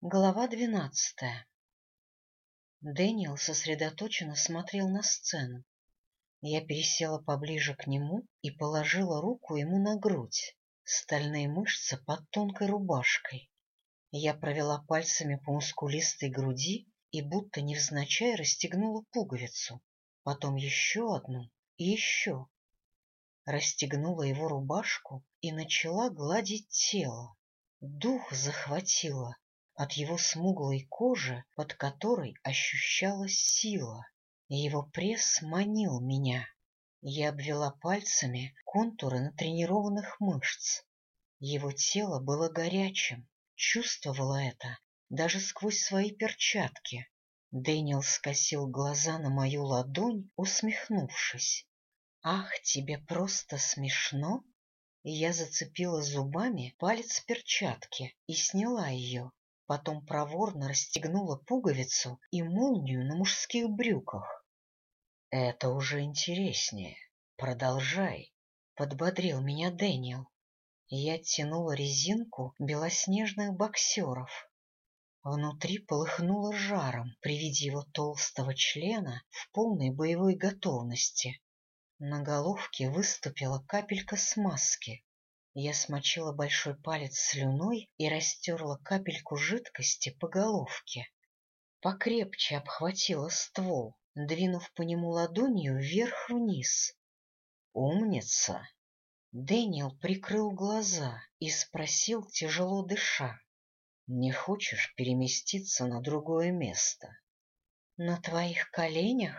Глава 12. Дэниел сосредоточенно смотрел на сцену. Я пересела поближе к нему и положила руку ему на грудь, стальные мышцы под тонкой рубашкой. Я провела пальцами по мускулистой груди и будто невзначай расстегнула пуговицу, потом еще одну и еще. Расстегнула его рубашку и начала гладить тело. Дух захватило от его смуглой кожи, под которой ощущалась сила. Его пресс манил меня. Я обвела пальцами контуры натренированных мышц. Его тело было горячим, чувствовала это даже сквозь свои перчатки. Дэниел скосил глаза на мою ладонь, усмехнувшись. «Ах, тебе просто смешно?» Я зацепила зубами палец перчатки и сняла ее. Потом проворно расстегнула пуговицу и молнию на мужских брюках. — Это уже интереснее. Продолжай, — подбодрил меня Дэниел. Я тянула резинку белоснежных боксеров. Внутри полыхнуло жаром при виде его толстого члена в полной боевой готовности. На головке выступила капелька смазки. Я смочила большой палец слюной и растерла капельку жидкости по головке. Покрепче обхватила ствол, двинув по нему ладонью вверх-вниз. «Умница!» Дэниел прикрыл глаза и спросил, тяжело дыша. «Не хочешь переместиться на другое место?» «На твоих коленях?»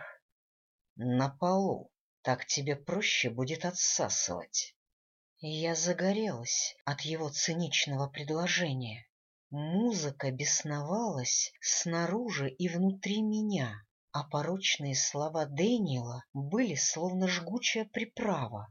«На полу. Так тебе проще будет отсасывать». Я загорелась от его циничного предложения. Музыка бесновалась снаружи и внутри меня, а порочные слова Дэниела были словно жгучая приправа.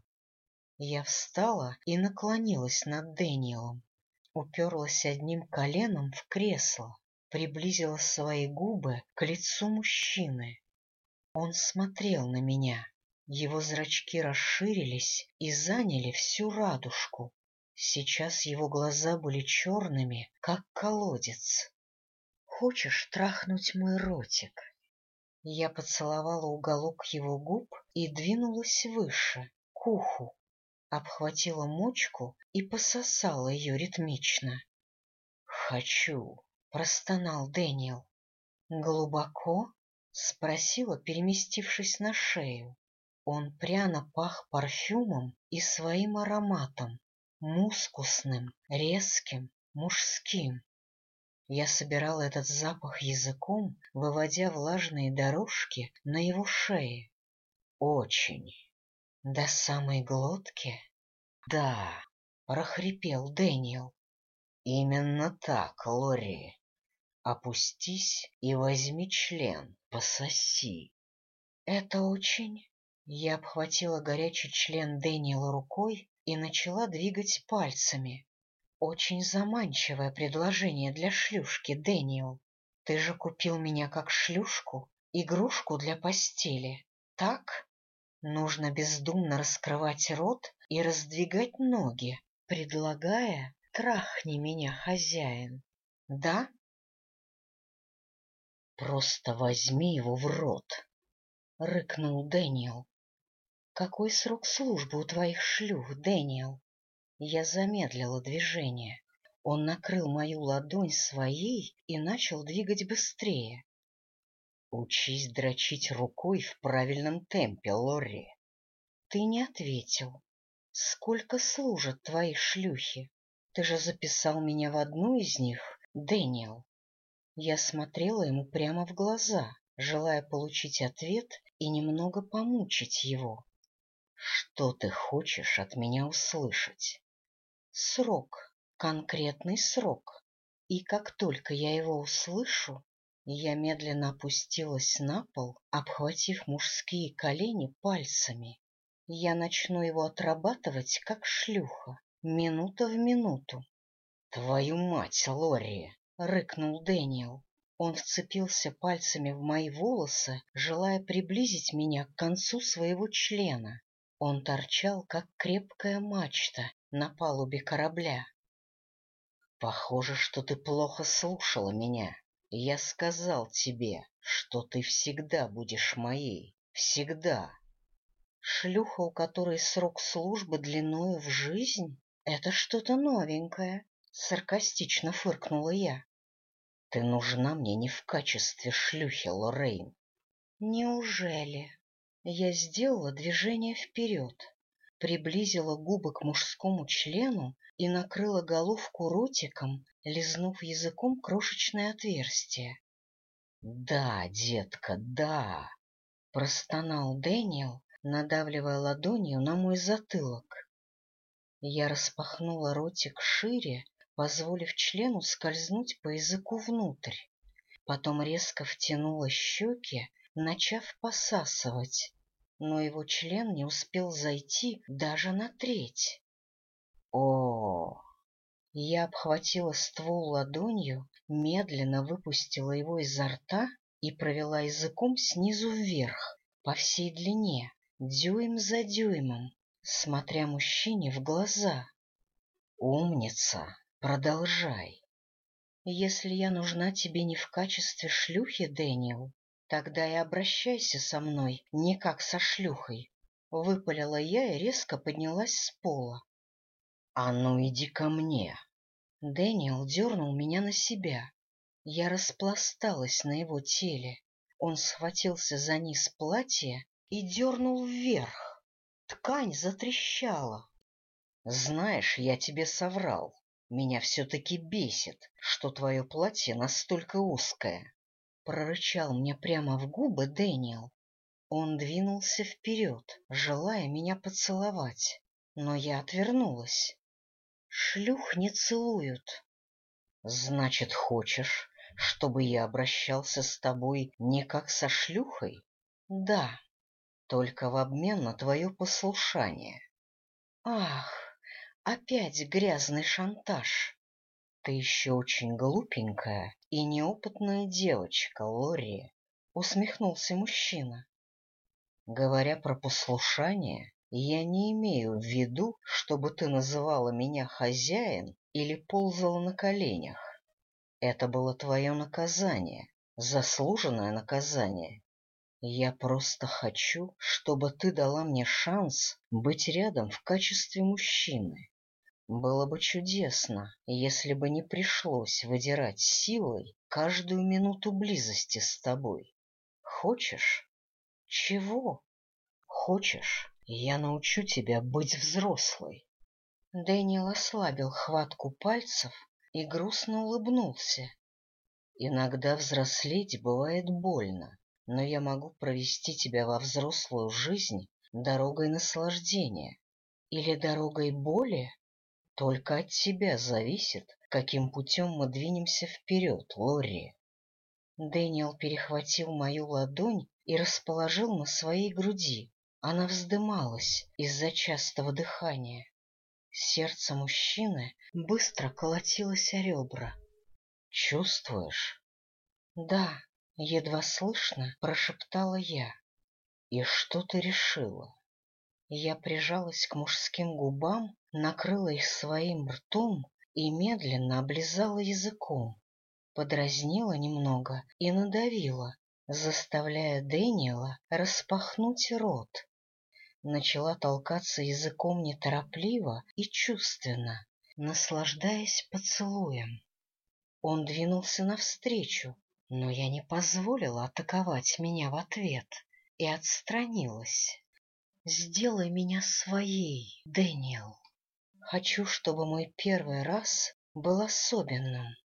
Я встала и наклонилась над Дэниелом, уперлась одним коленом в кресло, приблизила свои губы к лицу мужчины. Он смотрел на меня. Его зрачки расширились и заняли всю радужку. Сейчас его глаза были черными, как колодец. «Хочешь трахнуть мой ротик?» Я поцеловала уголок его губ и двинулась выше, к уху, обхватила мочку и пососала ее ритмично. «Хочу», — простонал Дэниел. «Глубоко?» — спросила, переместившись на шею. Он пряно пах парфюмом и своим ароматом, мускусным, резким, мужским. Я собирала этот запах языком, выводя влажные дорожки на его шее. Очень. До самой глотки? Да, прохрипел Дэниел. Именно так, Лори. Опустись и возьми член, пососи. Это очень... Я обхватила горячий член Дэниела рукой и начала двигать пальцами. Очень заманчивое предложение для шлюшки, Дэниел. Ты же купил меня как шлюшку, игрушку для постели, так? Нужно бездумно раскрывать рот и раздвигать ноги, предлагая «трахни меня, хозяин». Да? Просто возьми его в рот, — рыкнул Дэниел. Какой срок службы у твоих шлюх, Дэниел? Я замедлила движение. Он накрыл мою ладонь своей и начал двигать быстрее. Учись дрочить рукой в правильном темпе, Лорри. Ты не ответил. Сколько служат твои шлюхи? Ты же записал меня в одну из них, Дэниел. Я смотрела ему прямо в глаза, желая получить ответ и немного помучить его. Что ты хочешь от меня услышать? Срок, конкретный срок. И как только я его услышу, я медленно опустилась на пол, обхватив мужские колени пальцами. Я начну его отрабатывать, как шлюха, минута в минуту. — Твою мать, Лорри! — рыкнул Дэниел. Он вцепился пальцами в мои волосы, желая приблизить меня к концу своего члена. Он торчал, как крепкая мачта на палубе корабля. Похоже, что ты плохо слушала меня. Я сказал тебе, что ты всегда будешь моей. Всегда. Шлюха, у которой срок службы длиною в жизнь? Это что-то новенькое, саркастично фыркнула я. Ты нужна мне не в качестве шлюхи, Лоррейн. Неужели? Я сделала движение вперед, приблизила губы к мужскому члену и накрыла головку ротиком, лизнув языком крошечное отверстие. — Да, детка, да! — простонал Дэниел, надавливая ладонью на мой затылок. Я распахнула ротик шире, позволив члену скользнуть по языку внутрь. Потом резко втянула щеки, начав посасывать, но его член не успел зайти даже на треть. О! Я обхватила ствол ладонью, медленно выпустила его изо рта и провела языком снизу вверх, по всей длине, дюйм за дюймом, смотря мужчине в глаза. Умница, продолжай. Если я нужна тебе не в качестве шлюхи, Дэниел, тогда и обращайся со мной не как со шлюхой. Выпалила я и резко поднялась с пола. — А ну иди ко мне! Дэниел дернул меня на себя. Я распласталась на его теле. Он схватился за низ платья и дернул вверх. Ткань затрещала. — Знаешь, я тебе соврал. Меня все-таки бесит, что твое платье настолько узкое. Прорычал мне прямо в губы Дэниел. Он двинулся вперед, желая меня поцеловать, но я отвернулась. Шлюх не целуют. Значит, хочешь, чтобы я обращался с тобой не как со шлюхой? Да, только в обмен на твое послушание. Ах, опять грязный шантаж. Ты еще очень глупенькая и неопытная девочка, Лори, усмехнулся мужчина. Говоря про послушание, я не имею в виду, чтобы ты называла меня хозяин или ползала на коленях. Это было твое наказание, заслуженное наказание. Я просто хочу, чтобы ты дала мне шанс быть рядом в качестве мужчины. Было бы чудесно, если бы не пришлось выдирать силой каждую минуту близости с тобой. Хочешь? Чего? Хочешь, я научу тебя быть взрослой? Дэниел ослабил хватку пальцев и грустно улыбнулся. Иногда взрослеть бывает больно, но я могу провести тебя во взрослую жизнь дорогой наслаждения или дорогой боли. Только от тебя зависит, каким путем мы двинемся вперед, Лори. Дэниел перехватил мою ладонь и расположил на своей груди. Она вздымалась из-за частого дыхания. Сердце мужчины быстро колотилось о ребра. — Чувствуешь? — Да, — едва слышно прошептала я. — И что ты решила? Я прижалась к мужским губам, накрыла их своим ртом и медленно облизала языком, подразнила немного и надавила, заставляя Дэниела распахнуть рот. Начала толкаться языком неторопливо и чувственно, наслаждаясь поцелуем. Он двинулся навстречу, но я не позволила атаковать меня в ответ и отстранилась. Сделай меня своей, Дэниел. Хочу, чтобы мой первый раз был особенным.